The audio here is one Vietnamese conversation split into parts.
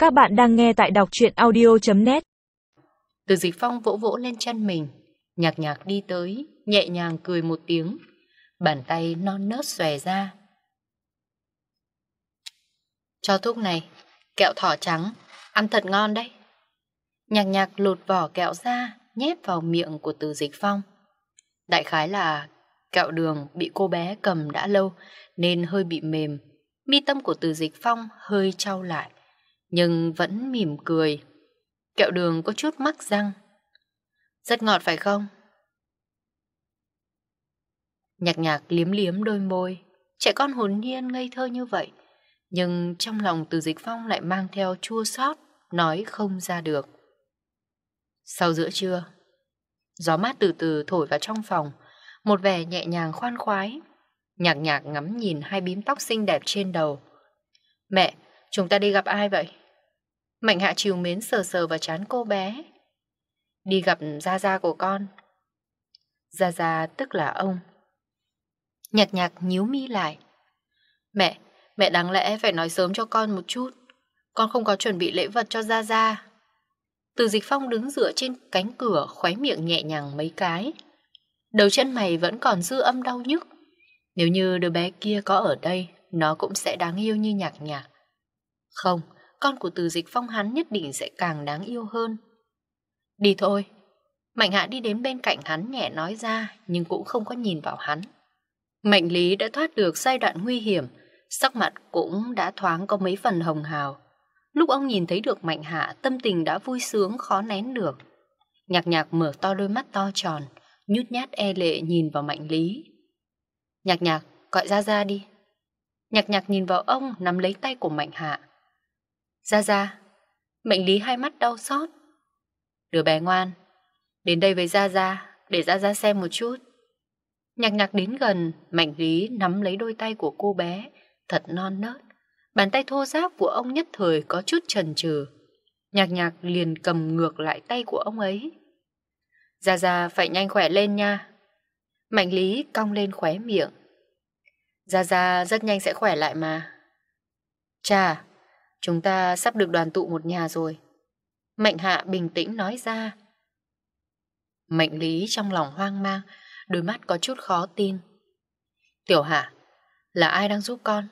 Các bạn đang nghe tại đọc truyện audio.net. Từ Dịch Phong vỗ vỗ lên chân mình, nhạc nhạc đi tới, nhẹ nhàng cười một tiếng, bàn tay non nớt xòe ra. Cho thuốc này, kẹo thỏ trắng, ăn thật ngon đấy. Nhạc nhạc lột vỏ kẹo ra, nhét vào miệng của Từ Dịch Phong. Đại khái là kẹo đường bị cô bé cầm đã lâu nên hơi bị mềm. Mi tâm của Từ Dịch Phong hơi chau lại, nhưng vẫn mỉm cười. Kẹo đường có chút mắc răng. Rất ngọt phải không? Nhạc nhạc liếm liếm đôi môi. Trẻ con hồn nhiên ngây thơ như vậy, nhưng trong lòng Từ Dịch Phong lại mang theo chua xót, nói không ra được. Sau giữa trưa, gió mát từ từ thổi vào trong phòng, một vẻ nhẹ nhàng khoan khoái. Nhạc nhạc ngắm nhìn hai bím tóc xinh đẹp trên đầu. Mẹ, chúng ta đi gặp ai vậy? Mạnh Hạ trìu mến sờ sờ vào trán cô bé. Đi gặp Gia Gia của con. Gia Gia tức là ông. Nhạc nhạc nhíu mi lại. Mẹ đáng lẽ phải nói sớm cho con một chút. Con không có chuẩn bị lễ vật cho Gia Gia. Từ Dịch Phong đứng dựa trên cánh cửa, khóe miệng nhẹ nhàng mấy cái. Đầu chân mày vẫn còn dư âm đau nhức. Nếu như đứa bé kia có ở đây, nó cũng sẽ đáng yêu như nhạc nhạc. Không, con của Từ Dịch Phong hắn nhất định sẽ càng đáng yêu hơn. Đi thôi. Mạnh Hạ đi đến bên cạnh hắn nhẹ nói ra, nhưng cũng không có nhìn vào hắn. Mạnh Lý đã thoát được giai đoạn nguy hiểm, sắc mặt cũng đã thoáng có mấy phần hồng hào. Lúc ông nhìn thấy được Mạnh Hạ, tâm tình đã vui sướng khó nén được. Nhạc nhạc mở to đôi mắt to tròn, nhút nhát e lệ nhìn vào Mạnh Lý. Nhạc nhạc, gọi Gia Gia đi. Nhạc nhạc nhìn vào ông, nắm lấy tay của Mạnh Hạ. Gia Gia. Mạnh Lý hai mắt đau xót. Đứa bé ngoan, đến đây với Gia Gia, để Gia Gia xem một chút. Nhạc nhạc đến gần, Mạnh Lý nắm lấy đôi tay của cô bé, thật non nớt. Bàn tay thô ráp của ông nhất thời có chút chần chừ. Nhạc nhạc liền cầm ngược lại tay của ông ấy. Gia Gia phải nhanh khỏe lên nha. Mạnh Lý cong lên khóe miệng. Gia Gia rất nhanh sẽ khỏe lại mà. Chà, chúng ta sắp được đoàn tụ một nhà rồi. Mạnh Hạ bình tĩnh nói ra. Mạnh Lý trong lòng hoang mang, đôi mắt có chút khó tin. Tiểu Hạ, là ai đang giúp con?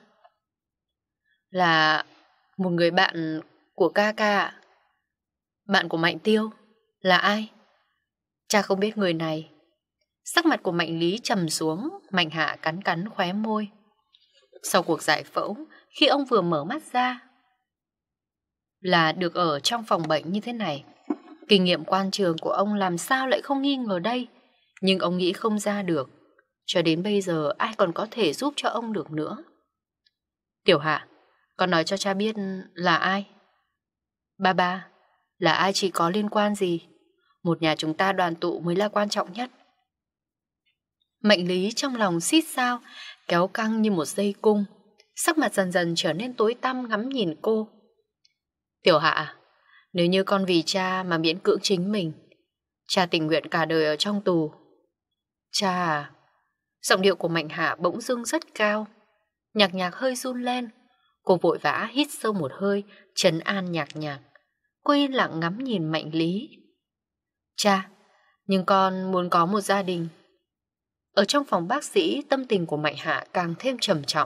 Là một người bạn của ca ca ạ. Bạn của Mạnh Tiêu? Là ai? Cha không biết người này. Sắc mặt của Mạnh Lý trầm xuống, Mạnh Hạ cắn cắn khóe môi. Sau cuộc giải phẫu, khi ông vừa mở mắt ra, là được ở trong phòng bệnh như thế này. Kinh nghiệm quan trường của ông làm sao lại không nghi ngờ đây, nhưng ông nghĩ không ra được. Cho đến bây giờ ai còn có thể giúp cho ông được nữa. Tiểu Hạ, con nói cho cha biết là ai. Ba, là ai chỉ có liên quan gì. Một nhà chúng ta đoàn tụ mới là quan trọng nhất. Mạnh Lý trong lòng xít sao, kéo căng như một dây cung. Sắc mặt dần dần trở nên tối tăm ngắm nhìn cô. Tiểu Hạ, nếu như con vì cha mà miễn cưỡng chính mình, cha tình nguyện cả đời ở trong tù. Cha à? Giọng điệu của Mạnh Hạ bỗng dưng rất cao. Nhạc nhạc hơi run lên. Cô vội vã hít sâu một hơi, trấn an nhạc nhạc. Cô yên lặng ngắm nhìn Mạnh Lý. Cha, nhưng con muốn có một gia đình. Ở trong phòng bác sĩ, tâm tình của Mạnh Hạ càng thêm trầm trọng.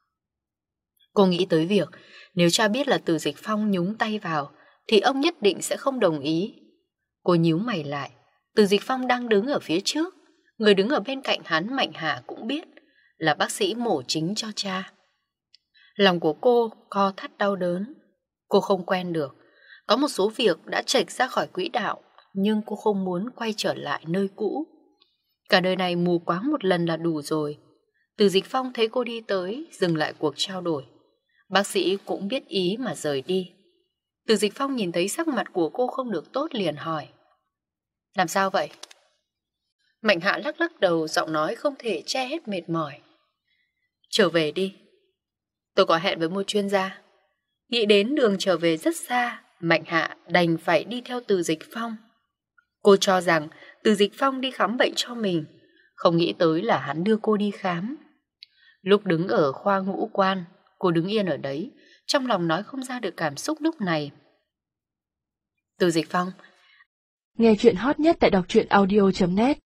Cô nghĩ tới việc nếu cha biết là Từ Dịch Phong nhúng tay vào thì ông nhất định sẽ không đồng ý. Cô nhíu mày lại. Từ Dịch Phong đang đứng ở phía trước. Người đứng ở bên cạnh hắn Mạnh Hạ cũng biết là bác sĩ mổ chính cho cha. Lòng của cô co thắt đau đớn. Cô không quen được. Có một số việc đã chệch ra khỏi quỹ đạo, nhưng cô không muốn quay trở lại nơi cũ. Cả đời này mù quáng một lần là đủ rồi. Từ Dịch Phong thấy cô đi tới, dừng lại cuộc trao đổi. Bác sĩ cũng biết ý mà rời đi. Từ Dịch Phong nhìn thấy sắc mặt của cô không được tốt liền hỏi. Làm sao vậy? Mạnh Hạ lắc lắc đầu, giọng nói không thể che hết mệt mỏi. Trở về đi. Tôi có hẹn với một chuyên gia. Nghĩ đến đường trở về rất xa, Mạnh Hạ đành phải đi theo Từ Dịch Phong. Cô cho rằng Từ Dịch Phong đi khám bệnh cho mình, không nghĩ tới là hắn đưa cô đi khám. Lúc đứng ở khoa ngũ quan, cô đứng yên ở đấy, trong lòng nói không ra được cảm xúc lúc này. Từ Dịch Phong. Nghe chuyện hot nhất tại đọc truyện audio.net